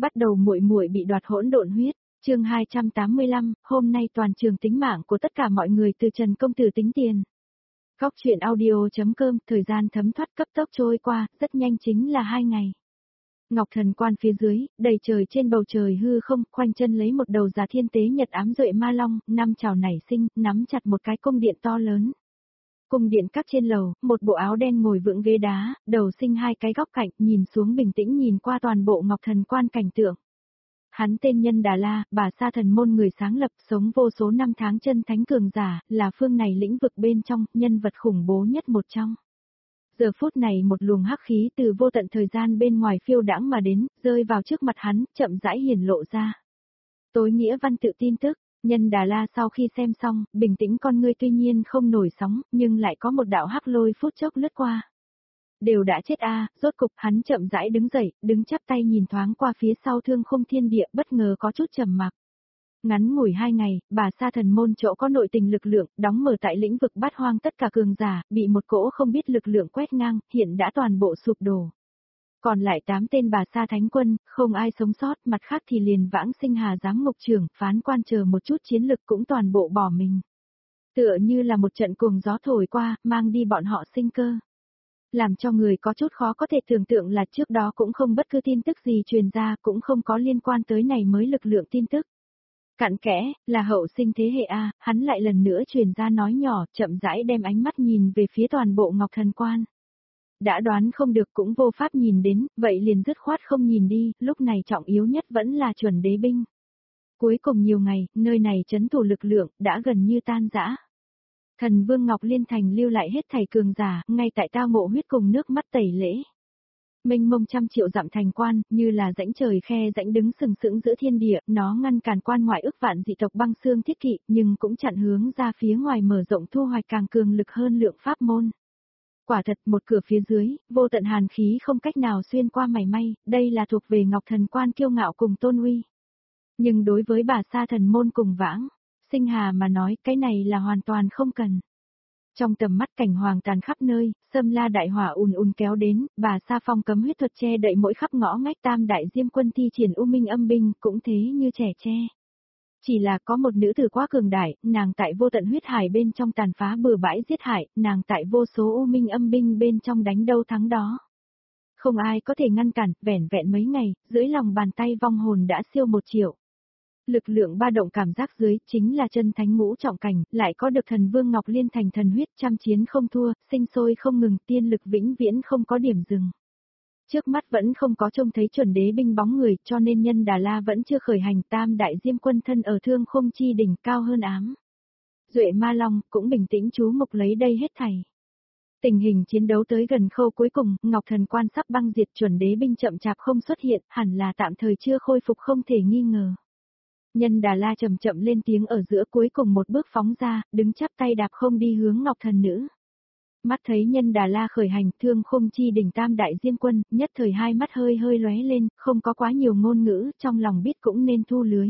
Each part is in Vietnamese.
Bắt đầu muội muội bị đoạt hỗn độn huyết. Chương 285, hôm nay toàn trường tính mạng của tất cả mọi người từ Trần công tử tính tiền. Góc truyện audio.com, thời gian thấm thoát cấp tốc trôi qua, rất nhanh chính là 2 ngày. Ngọc Thần Quan phía dưới, đầy trời trên bầu trời hư không, khoanh chân lấy một đầu già thiên tế nhật ám duệ ma long, năm trào nảy sinh, nắm chặt một cái cung điện to lớn. Cung điện các trên lầu, một bộ áo đen ngồi vững ghế đá, đầu sinh hai cái góc cạnh, nhìn xuống bình tĩnh nhìn qua toàn bộ Ngọc Thần Quan cảnh tượng. Hắn tên Nhân Đà La, bà Sa Thần môn người sáng lập, sống vô số năm tháng chân thánh cường giả, là phương này lĩnh vực bên trong, nhân vật khủng bố nhất một trong. Giờ phút này một luồng hắc khí từ vô tận thời gian bên ngoài phiêu đãng mà đến, rơi vào trước mặt hắn, chậm rãi hiển lộ ra. Tối nghĩa văn tự tin tức, Nhân Đà La sau khi xem xong, bình tĩnh con ngươi tuy nhiên không nổi sóng, nhưng lại có một đạo hắc lôi phút chốc lướt qua. Đều đã chết rốt cục hắn chậm rãi đứng dậy, đứng chắp tay nhìn thoáng qua phía sau thương khung thiên địa, bất ngờ có chút trầm mặc. Ngắn ngủi 2 ngày, bà Sa Thần môn chỗ có nội tình lực lượng, đóng mở tại lĩnh vực bát hoang tất cả cường giả, bị một cỗ không biết lực lượng quét ngang, hiện đã toàn bộ sụp đổ. Còn lại 8 tên bà Sa Thánh quân, không ai sống sót, mặt khác thì liền Vãng Sinh Hà giám ngục trưởng, phán quan chờ một chút chiến lực cũng toàn bộ bỏ mình. Tựa như là một trận cuồng gió thổi qua, mang đi bọn họ sinh cơ. Làm cho người có chút khó có thể tưởng tượng là trước đó cũng không bất cứ tin tức gì truyền ra, cũng không có liên quan tới này mới lực lượng tin tức. Cặn kẽ, là hậu sinh thế hệ hắn lại lần nữa truyền ra nói nhỏ, chậm rãi đem ánh mắt nhìn về phía toàn bộ Ngọc Thần Quan. Đã đoán không được cũng vô pháp nhìn đến, vậy liền dứt khoát không nhìn đi, lúc này trọng yếu nhất vẫn là chuẩn đế binh. Cuối cùng nhiều ngày, nơi này trấn thủ lực lượng, đã gần như tan rã. Thần Vương Ngọc Liên Thành lưu lại hết thảy cường giả, ngay tại tao ngộ huyết cùng nước mắt tẩy lễ. Mênh mông trăm triệu dặm thành quan, như là rãnh trời khe rãnh đứng sừng sững giữa thiên địa, nó ngăn cản quan ngoại ức vạn dị tộc băng xương thiết kỵ, nhưng cũng chặn hướng ra phía ngoài mở rộng thu hoạch càng cường lực hơn lượng pháp môn. Quả thật một cửa phía dưới, vô tận hàn khí không cách nào xuyên qua mảy may, đây là thuộc về Ngọc Thần Quan kiêu ngạo cùng tôn uy. Nhưng đối với bà Sa Thần môn cùng Vãng Sinh Hà mà nói, cái này là hoàn toàn không cần. Trong tầm mắt cảnh hoàng tàn khắp nơi, xâm la đại hỏa ùn kéo đến, bà Sa Phong cấm huyết thuật che đậy mỗi khắp ngõ ngách Tam Đại Diêm Quân thi triển u minh âm binh, cũng thế như trẻ tre. Chỉ là có một nữ tử quá cường đại, nàng tại vô tận huyết hải bên trong tàn phá bừa bãi giết hại, nàng tại vô số u minh âm binh bên trong đánh đâu thắng đó. Không ai có thể ngăn cản, vẻn vẹn mấy ngày, dưới lòng bàn tay vong hồn đã siêu 1 triệu. Lực lượng ba động cảm giác dưới, chính là chân thánh ngũ trọng cảnh, lại có được thần Vương Ngọc Liên Thành thần huyết, trăm chiến không thua, sinh sôi không ngừng, tiên lực vĩnh viễn không có điểm dừng. Trước mắt vẫn không có trông thấy chuẩn đế binh bóng người, cho nên Nhân Đà La vẫn chưa khởi hành. Tam Đại Diêm Quân thân ở Thương Khung chi đỉnh cao hơn ám Duệ Ma Long, cũng bình tĩnh chú mục lấy đây hết thảy. Tình hình chiến đấu tới gần khâu cuối cùng, Ngọc Thần Quan sắp băng diệt, chuẩn đế binh chậm chạp không xuất hiện, hẳn là tạm thời chưa khôi phục không thể nghi ngờ. Nhân Đà La chậm chậm lên tiếng ở giữa, cuối cùng một bước phóng ra, đứng chắp tay đạp không đi hướng Ngọc Thần Nữ. Mắt thấy Nhân Đà La khởi hành, Thương Khung chi đỉnh Tam Đại Diêm Quân, nhất thời hai mắt hơi lóe lên, không có quá nhiều ngôn ngữ, trong lòng biết cũng nên thu lưới.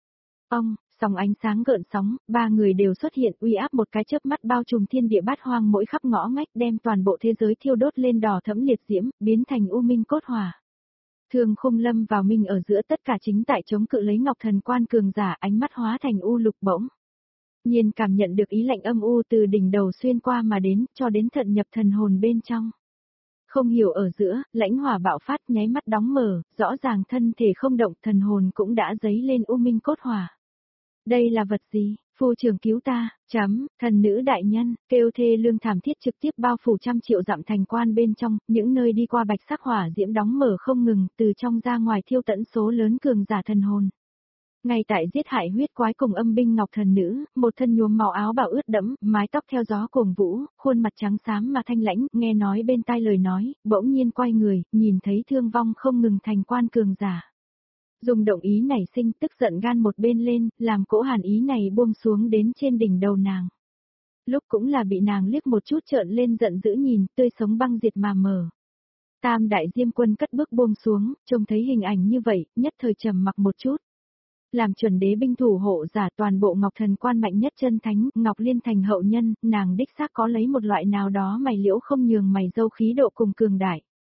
Sóng ánh sáng gợn sóng, 3 người đều xuất hiện, uy áp một cái chớp mắt bao trùm thiên địa bát hoang mỗi khắp ngõ ngách, đem toàn bộ thế giới thiêu đốt lên đỏ thẫm liệt diễm, biến thành u minh cốt hỏa. Thương Khung lâm vào minh ở giữa, tất cả chính tại chống cự lấy Ngọc Thần Quan cường giả, ánh mắt hóa thành u lục bỗng nhiên cảm nhận được ý lạnh âm u từ đỉnh đầu xuyên qua mà đến, cho đến thận nhập thần hồn bên trong. Không hiểu ở giữa, lãnh hỏa bạo phát, nháy mắt đóng mở, rõ ràng thân thể không động, thần hồn cũng đã dấy lên u minh cốt hỏa. Đây là vật gì? Phu trưởng cứu ta, thần nữ đại nhân, kêu thê lương thảm thiết trực tiếp bao phủ trăm triệu dặm thành quan bên trong, những nơi đi qua bạch sắc hỏa diễm đóng mở không ngừng, từ trong ra ngoài thiêu tận số lớn cường giả thần hồn. Ngay tại giết hại huyết quái cùng âm binh Ngọc Thần Nữ, một thân nhuốm màu áo bào ướt đẫm, mái tóc theo gió cuồng vũ, khuôn mặt trắng xám mà thanh lãnh, nghe nói bên tai lời nói, bỗng nhiên quay người, nhìn thấy thương vong không ngừng thành quan cường giả. Dùng động ý nảy sinh, tức giận gan một bên lên, làm cỗ hàn ý này buông xuống đến trên đỉnh đầu nàng. Lúc cũng là bị nàng liếc một chút trợn lên giận dữ nhìn, tươi sống băng diệt mà mở. Tam Đại Diêm Quân cất bước buông xuống, trông thấy hình ảnh như vậy, nhất thời trầm mặc một chút. Làm chuẩn đế binh thủ hộ giả toàn bộ Ngọc Thần Quan mạnh nhất chân thánh, Ngọc Liên Thành hậu nhân, nàng đích xác có lấy một loại nào đó mày liễu không nhường mày dâu khí độ cùng cường đại.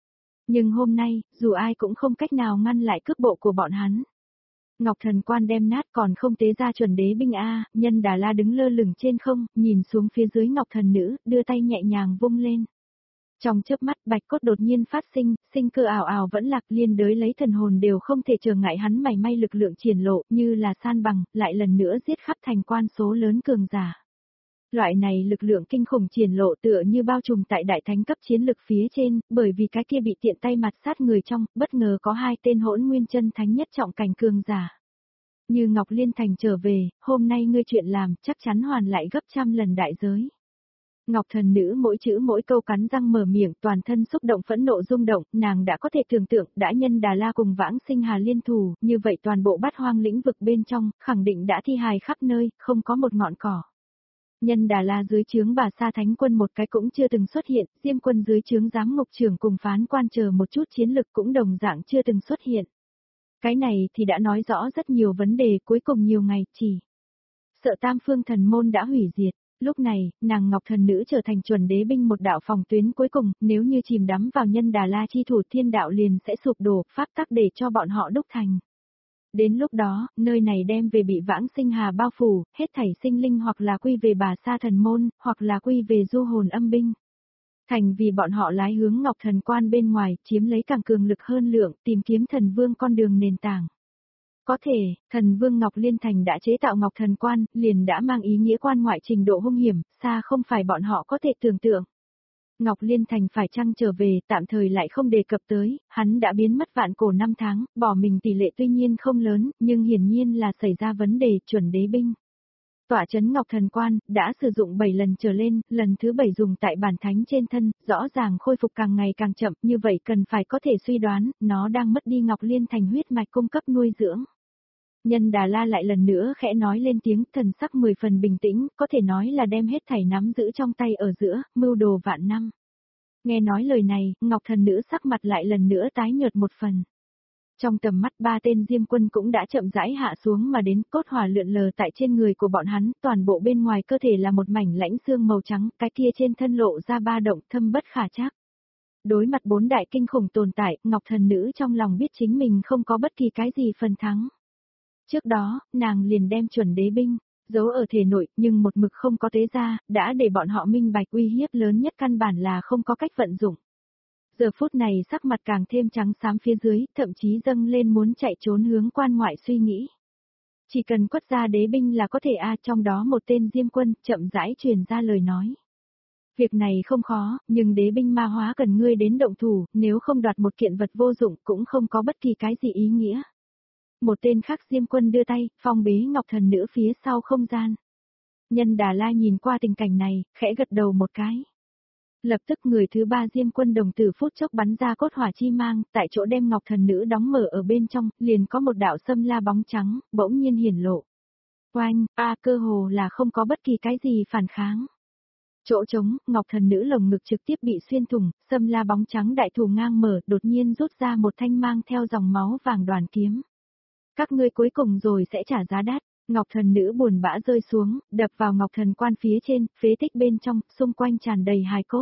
Nhưng hôm nay, dù ai cũng không cách nào ngăn lại cước bộ của bọn hắn. Ngọc Thần Quan đem nát còn không tế ra chuẩn đế binh a, Nhân Đà La đứng lơ lửng trên không, nhìn xuống phía dưới Ngọc Thần Nữ, đưa tay nhẹ nhàng vung lên. Trong chớp mắt bạch cốt đột nhiên phát sinh, sinh cơ ảo ảo vẫn lạc liên đới lấy thần hồn đều không thể trở ngại hắn mảy may lực lượng triển lộ như là san bằng, lại lần nữa giết khắp thành quan số lớn cường giả. Loại này lực lượng kinh khủng triển lộ tựa như bao trùm tại đại thánh cấp chiến lực phía trên, bởi vì cái kia bị tiện tay mặt sát người trong, bất ngờ có hai tên hỗn nguyên chân thánh nhất trọng cảnh cường giả. Như Ngọc Liên Thành trở về, hôm nay ngươi chuyện làm chắc chắn hoàn lại gấp trăm lần đại giới. Ngọc Thần Nữ mỗi chữ mỗi câu cắn răng mở miệng, toàn thân xúc động phẫn nộ rung động, nàng đã có thể tưởng tượng, đã Nhân Đà La cùng Vãng Sinh Hà liên thủ, như vậy toàn bộ bát hoang lĩnh vực bên trong, khẳng định đã thi hài khắp nơi, không có một ngọn cỏ. Nhân Đà La dưới trướng Bà Sa Thánh Quân một cái cũng chưa từng xuất hiện, Diêm Quân dưới trướng Giám Ngục Trưởng cùng Phán Quan chờ một chút chiến lực cũng đồng dạng chưa từng xuất hiện. Cái này thì đã nói rõ rất nhiều vấn đề, cuối cùng nhiều ngày chỉ sợ Tam Phương Thần Môn đã hủy diệt. Lúc này, nàng Ngọc Thần Nữ trở thành chuẩn đế binh một đạo phòng tuyến cuối cùng, nếu như chìm đắm vào Nhân Đà La chi thủ thiên đạo liền sẽ sụp đổ, pháp tắc để cho bọn họ đúc thành. Đến lúc đó, nơi này đem về bị Vãng Sinh Hà bao phủ, hết thảy sinh linh hoặc là quy về Bà Sa Thần Môn, hoặc là quy về du hồn âm binh. Thành vì bọn họ lái hướng Ngọc Thần Quan bên ngoài, chiếm lấy càng cường lực hơn lượng, tìm kiếm thần vương con đường nền tảng. Có thể, thần vương Ngọc Liên Thành đã chế tạo Ngọc Thần Quan, liền đã mang ý nghĩa quan ngoại trình độ hung hiểm, xa không phải bọn họ có thể tưởng tượng. Ngọc Liên Thành phải chăng trở về, tạm thời lại không đề cập tới, hắn đã biến mất vạn cổ 5 tháng, bỏ mình tỷ lệ tuy nhiên không lớn, nhưng hiển nhiên là xảy ra vấn đề chuẩn đế binh. Tỏa chấn Ngọc Thần Quan, đã sử dụng 7 lần trở lên, lần thứ 7 dùng tại bản thánh trên thân, rõ ràng khôi phục càng ngày càng chậm, như vậy cần phải có thể suy đoán, nó đang mất đi Ngọc Liên Thành huyết mạch cung cấp nuôi dưỡng. Nhân Đà La lại lần nữa khẽ nói lên tiếng, thần sắc 10 phần bình tĩnh, có thể nói là đem hết thảy nắm giữ trong tay ở giữa, mưu đồ vạn năm. Nghe nói lời này, Ngọc Thần Nữ sắc mặt lại lần nữa tái nhợt một phần. Trong tầm mắt ba tên Diêm Quân cũng đã chậm rãi hạ xuống mà đến, cốt hỏa lượn lờ tại trên người của bọn hắn, toàn bộ bên ngoài cơ thể là một mảnh lãnh xương màu trắng, cái kia trên thân lộ ra ba động thâm bất khả trắc. Đối mặt bốn đại kinh khủng tồn tại, Ngọc Thần Nữ trong lòng biết chính mình không có bất kỳ cái gì phần thắng. Trước đó, nàng liền đem chuẩn đế binh giấu ở thể nội, nhưng một mực không có tế ra, đã để bọn họ minh bạch uy hiếp lớn nhất căn bản là không có cách vận dụng. Giờ phút này sắc mặt càng thêm trắng xám phía dưới, thậm chí dâng lên muốn chạy trốn hướng quan ngoại suy nghĩ. Chỉ cần quất ra đế binh là có thể trong đó một tên Diêm Quân chậm rãi truyền ra lời nói. Việc này không khó, nhưng đế binh ma hóa cần ngươi đến động thủ, nếu không đoạt một kiện vật vô dụng cũng không có bất kỳ cái gì ý nghĩa. Một tên khác Diêm Quân đưa tay, phong bế Ngọc Thần Nữ phía sau không gian. Nhân Đà La nhìn qua tình cảnh này, khẽ gật đầu một cái. Lập tức người thứ ba Diêm Quân đồng tử phút chốc bắn ra cốt hỏa chi mang, tại chỗ đem Ngọc Thần Nữ đóng mở ở bên trong, liền có một đạo xâm la bóng trắng, bỗng nhiên hiển lộ. Oanh, cơ hồ là không có bất kỳ cái gì phản kháng. Chỗ trống, Ngọc Thần Nữ lồng ngực trực tiếp bị xuyên thủng, xâm la bóng trắng đại thủ ngang mở, đột nhiên rút ra một thanh mang theo dòng máu vàng đoàn kiếm. Các ngươi cuối cùng rồi sẽ trả giá đắt. Ngọc Thần Nữ buồn bã rơi xuống, đập vào Ngọc Thần Quan phía trên, phế tích bên trong, xung quanh tràn đầy hài cốt.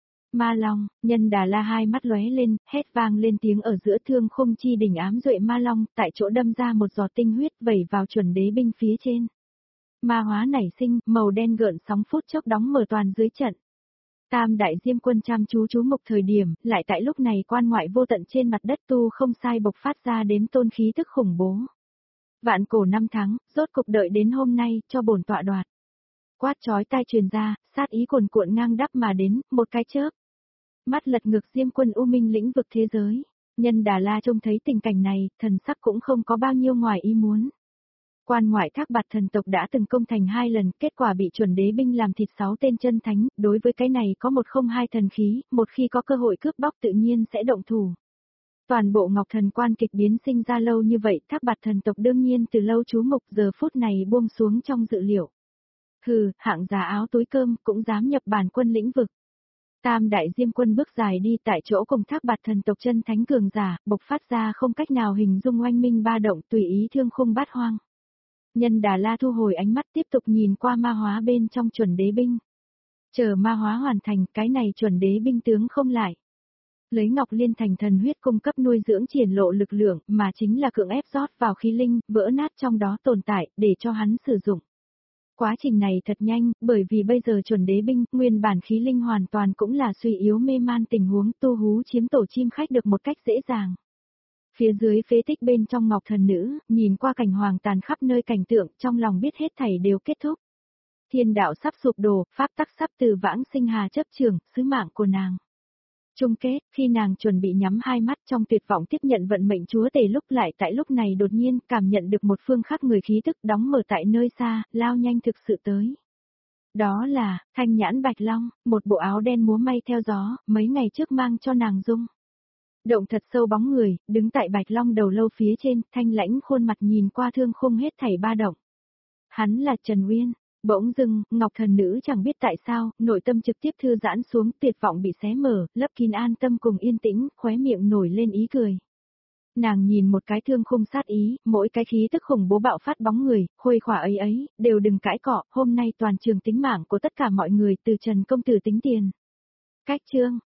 Ma Long, Nhân Đà La hai mắt lóe lên, hét vang lên tiếng ở giữa thương khung chi đỉnh ám duệ Ma Long, tại chỗ đâm ra một giọt tinh huyết vẩy vào chuẩn đế binh phía trên. Ma hóa nảy sinh, màu đen gợn sóng phút chốc đóng mở toàn dưới trận. Tam đại Diêm Quân chăm chú chú mục thời điểm, lại tại lúc này quan ngoại vô tận trên mặt đất tu không sai bộc phát ra đếm tôn khí thức khủng bố. Vạn cổ 5 tháng, rốt cục đợi đến hôm nay, cho bổn tọa đoạt. Quát chói tai truyền ra, sát ý cuồn cuộn ngang đắp mà đến, một cái chớp. Mắt lật ngược Diêm Quân u minh lĩnh vực thế giới. Nhân Đà La trông thấy tình cảnh này, thần sắc cũng không có bao nhiêu ngoài ý muốn. Quan ngoại Thác Bạt thần tộc đã từng công thành 2 lần, kết quả bị chuẩn đế binh làm thịt 6 tên chân thánh, đối với cái này có 102 thần khí, một khi có cơ hội cướp bóc tự nhiên sẽ động thủ. Toàn bộ Ngọc Thần Quan kịch biến sinh ra lâu như vậy, Thác Bạt thần tộc đương nhiên từ lâu chú mục giờ phút này buông xuống trong dự liệu. Hừ, hạng giá áo túi cơm cũng dám nhập bản quân lĩnh vực. Tam đại Diêm Quân bước dài đi tại chỗ cùng Thác Bạt thần tộc chân thánh cường giả, bộc phát ra không cách nào hình dung oanh minh ba động tùy ý thương khung bát hoang. Nhân Đà La thu hồi ánh mắt tiếp tục nhìn qua ma hóa bên trong chuẩn đế binh. Chờ ma hóa hoàn thành, cái này chuẩn đế binh tướng không lại. Lấy Ngọc Liên thành thần huyết cung cấp nuôi dưỡng triển lộ lực lượng mà chính là cưỡng ép rót vào khí linh, vỡ nát trong đó tồn tại, để cho hắn sử dụng. Quá trình này thật nhanh, bởi vì bây giờ chuẩn đế binh, nguyên bản khí linh hoàn toàn cũng là suy yếu mê man tình huống tu hú chiếm tổ chim khách được một cách dễ dàng. Phía dưới phế tích bên trong Ngọc Thần Nữ, nhìn qua cảnh hoàng tàn khắp nơi cảnh tượng, trong lòng biết hết thảy đều kết thúc. Thiên đạo sắp sụp đổ, pháp tắc sắp từ vãng sinh hà chấp trường, sứ mạng của nàng. Chung kết, khi nàng chuẩn bị nhắm hai mắt trong tuyệt vọng tiếp nhận vận mệnh chúa tể lúc lại tại lúc này đột nhiên cảm nhận được một phương khác người khí tức đóng mở tại nơi xa, lao nhanh thực sự tới. Đó là, Thanh Nhãn Bạch Long, một bộ áo đen múa may theo gió, mấy ngày trước mang cho nàng dung. Động thật sâu bóng người, đứng tại Bạch Long đầu lâu phía trên, thanh lãnh khuôn mặt nhìn qua thương khung hết thảy ba động. Hắn là Trần Uyên. Bỗng dưng, Ngọc Thần Nữ chẳng biết tại sao, nội tâm trực tiếp thư giãn xuống, tuyệt vọng bị xé mở, lấp kín an tâm cùng yên tĩnh, khóe miệng nổi lên ý cười. Nàng nhìn một cái thương khung sát ý, mỗi cái khí tức khủng bố bạo phát bóng người, khuây khỏa ấy, đều đừng cãi cọ, hôm nay toàn trường tính mạng của tất cả mọi người từ Trần công tử tính tiền. Cách chương